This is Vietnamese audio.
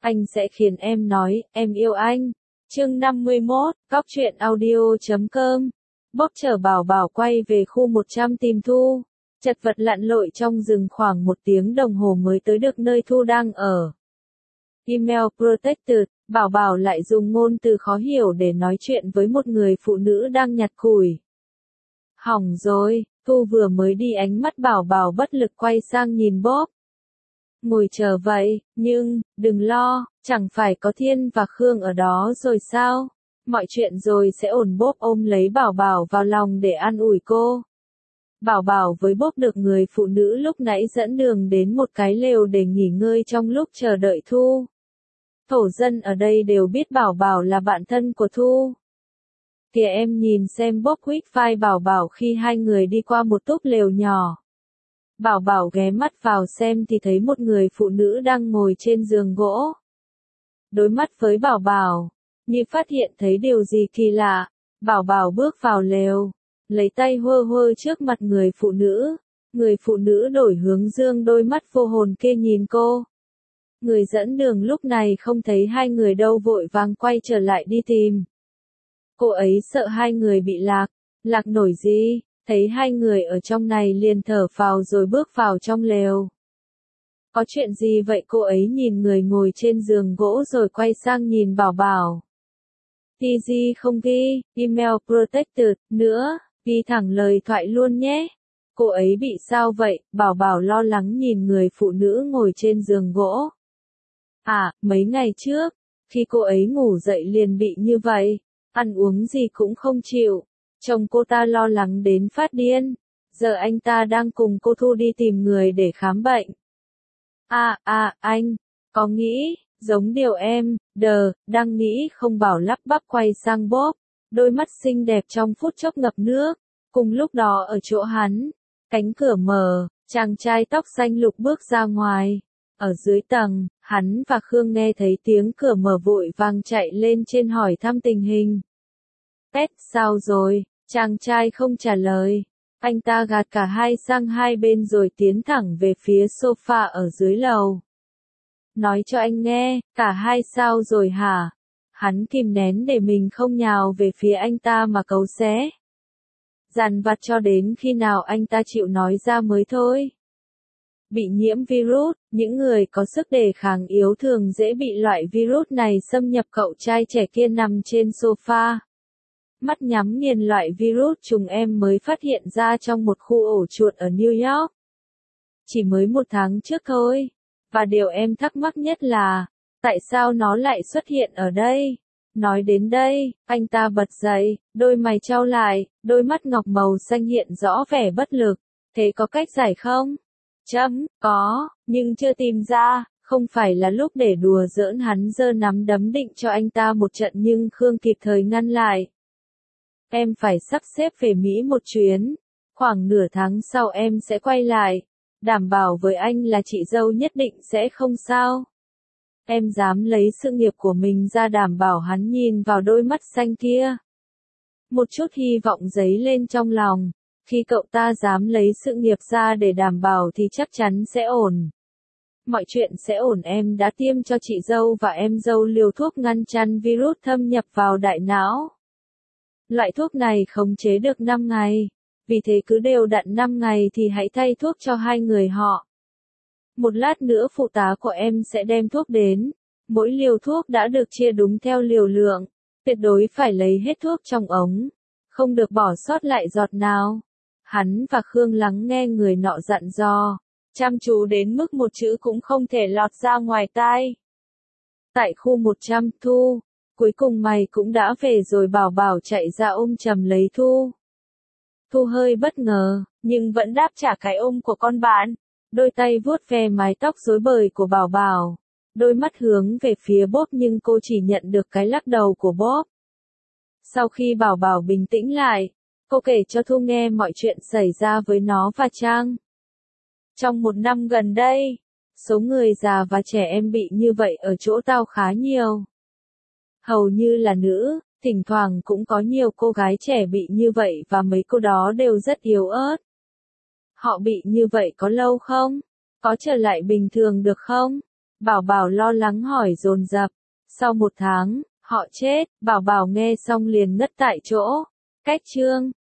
Anh sẽ khiến em nói, em yêu anh. Chương 51, Cóc truyện audio.com. Bóp chở Bảo Bảo quay về khu 100 tìm Thu. Chật vật lặn lội trong rừng khoảng 1 tiếng đồng hồ mới tới được nơi Thu đang ở. Email Protected, Bảo Bảo lại dùng ngôn từ khó hiểu để nói chuyện với một người phụ nữ đang nhặt củi. Hỏng rồi, Thu vừa mới đi, ánh mắt Bảo Bảo bất lực quay sang nhìn Bóp. Ngồi chờ vậy, nhưng, đừng lo, chẳng phải có Thiên và Khương ở đó rồi sao? Mọi chuyện rồi sẽ ổn. Bóp ôm lấy Bảo Bảo vào lòng để an ủi cô. Bảo Bảo với Bóp được người phụ nữ lúc nãy dẫn đường đến một cái lều để nghỉ ngơi trong lúc chờ đợi Thu. Thổ dân ở đây đều biết Bảo Bảo là bạn thân của Thu. Kìa em nhìn xem, Bóp huých vai Bảo Bảo khi hai người đi qua một túp lều nhỏ. Bảo Bảo ghé mắt vào xem thì thấy một người phụ nữ đang ngồi trên giường gỗ. Đối mắt với Bảo Bảo, như phát hiện thấy điều gì kỳ lạ, Bảo Bảo bước vào lều, lấy tay hơ hơ trước mặt người phụ nữ. Người phụ nữ đổi hướng, dương đôi mắt vô hồn kia nhìn cô. Người dẫn đường lúc này không thấy hai người đâu, vội vàng quay trở lại đi tìm. Cô ấy sợ hai người bị lạc. Lạc nổi gì? Thấy hai người ở trong này liền thở phào rồi bước vào trong lều. Có chuyện gì vậy? Cô ấy nhìn người ngồi trên giường gỗ rồi quay sang nhìn Bảo Bảo. TG không ghi, email protected, nữa, ghi thẳng lời thoại luôn nhé. Cô ấy bị sao vậy? Bảo Bảo lo lắng nhìn người phụ nữ ngồi trên giường gỗ. À, mấy ngày trước, khi cô ấy ngủ dậy liền bị như vậy, ăn uống gì cũng không chịu. Chồng cô ta lo lắng đến phát điên. Giờ anh ta đang cùng cô Thu đi tìm người để khám bệnh. Anh, có nghĩ, giống điều em, đang nghĩ không? Bảo lắp bắp quay sang Bóp, đôi mắt xinh đẹp trong phút chốc ngập nước. Cùng lúc đó ở chỗ hắn, cánh cửa mở, chàng trai tóc xanh lục bước ra ngoài. Ở dưới tầng, hắn và Khương nghe thấy tiếng cửa mở vội vàng chạy lên trên hỏi thăm tình hình. Pet, sao rồi? Chàng trai không trả lời. Anh ta gạt cả hai sang hai bên rồi tiến thẳng về phía sofa ở dưới lầu. Nói cho anh nghe, cả hai sao rồi hả? Hắn kìm nén để mình không nhào về phía anh ta mà cấu xé. Dằn vặt cho đến khi nào anh ta chịu nói ra mới thôi. Bị nhiễm virus, những người có sức đề kháng yếu thường dễ bị loại virus này xâm nhập. Cậu trai trẻ kia nằm trên sofa, mắt nhắm nghiền. Loại virus trùng em mới phát hiện ra trong một khu ổ chuột ở New York. Chỉ mới 1 tháng trước thôi. Và điều em thắc mắc nhất là, tại sao nó lại xuất hiện ở đây? Nói đến đây, anh ta bật dậy, đôi mày chau lại, đôi mắt ngọc màu xanh hiện rõ vẻ bất lực. Thế có cách giải không? Có, nhưng chưa tìm ra. Không phải là lúc để đùa giỡn. Hắn giơ nắm đấm định cho anh ta một trận nhưng Khương kịp thời ngăn lại. Em phải sắp xếp về Mỹ một chuyến. Khoảng nửa tháng sau em sẽ quay lại. Đảm bảo với anh là chị dâu nhất định sẽ không sao. Em dám lấy sự nghiệp của mình ra đảm bảo. Hắn nhìn vào đôi mắt xanh kia. Một chút hy vọng dấy lên trong lòng. Khi cậu ta dám lấy sự nghiệp ra để đảm bảo thì chắc chắn sẽ ổn. Mọi chuyện sẽ ổn. Em đã tiêm cho chị dâu và em dâu liều thuốc ngăn chặn virus thâm nhập vào đại não. Loại thuốc này khống chế được 5 ngày. Vì thế cứ đều đặn 5 ngày thì hãy thay thuốc cho hai người họ. Một lát nữa phụ tá của em sẽ đem thuốc đến. Mỗi liều thuốc đã được chia đúng theo liều lượng. Tuyệt đối phải lấy hết thuốc trong ống. Không được bỏ sót lại giọt nào. Hắn và Khương lắng nghe người nọ dặn dò. Chăm chú đến mức một chữ cũng không thể lọt ra ngoài tai. Tại khu 100, Thu. Cuối cùng mày cũng đã về rồi. Bảo Bảo chạy ra ôm chầm lấy Thu. Thu hơi bất ngờ, nhưng vẫn đáp trả cái ôm của con bạn. Đôi tay vuốt ve mái tóc rối bời của Bảo Bảo. Đôi mắt hướng về phía Bóp nhưng cô chỉ nhận được cái lắc đầu của Bóp. Sau khi Bảo Bảo bình tĩnh lại, cô kể cho Thu nghe mọi chuyện xảy ra với nó và Trang. Trong 1 năm gần đây, số người già và trẻ em bị như vậy ở chỗ tao khá nhiều. Hầu như là nữ, thỉnh thoảng cũng có nhiều cô gái trẻ bị như vậy và mấy cô đó đều rất yếu ớt. Họ bị như vậy có lâu không? Có trở lại bình thường được không? Bảo Bảo lo lắng hỏi dồn dập. Sau 1 tháng, họ chết, Bảo Bảo nghe xong liền ngất tại chỗ. Cách chương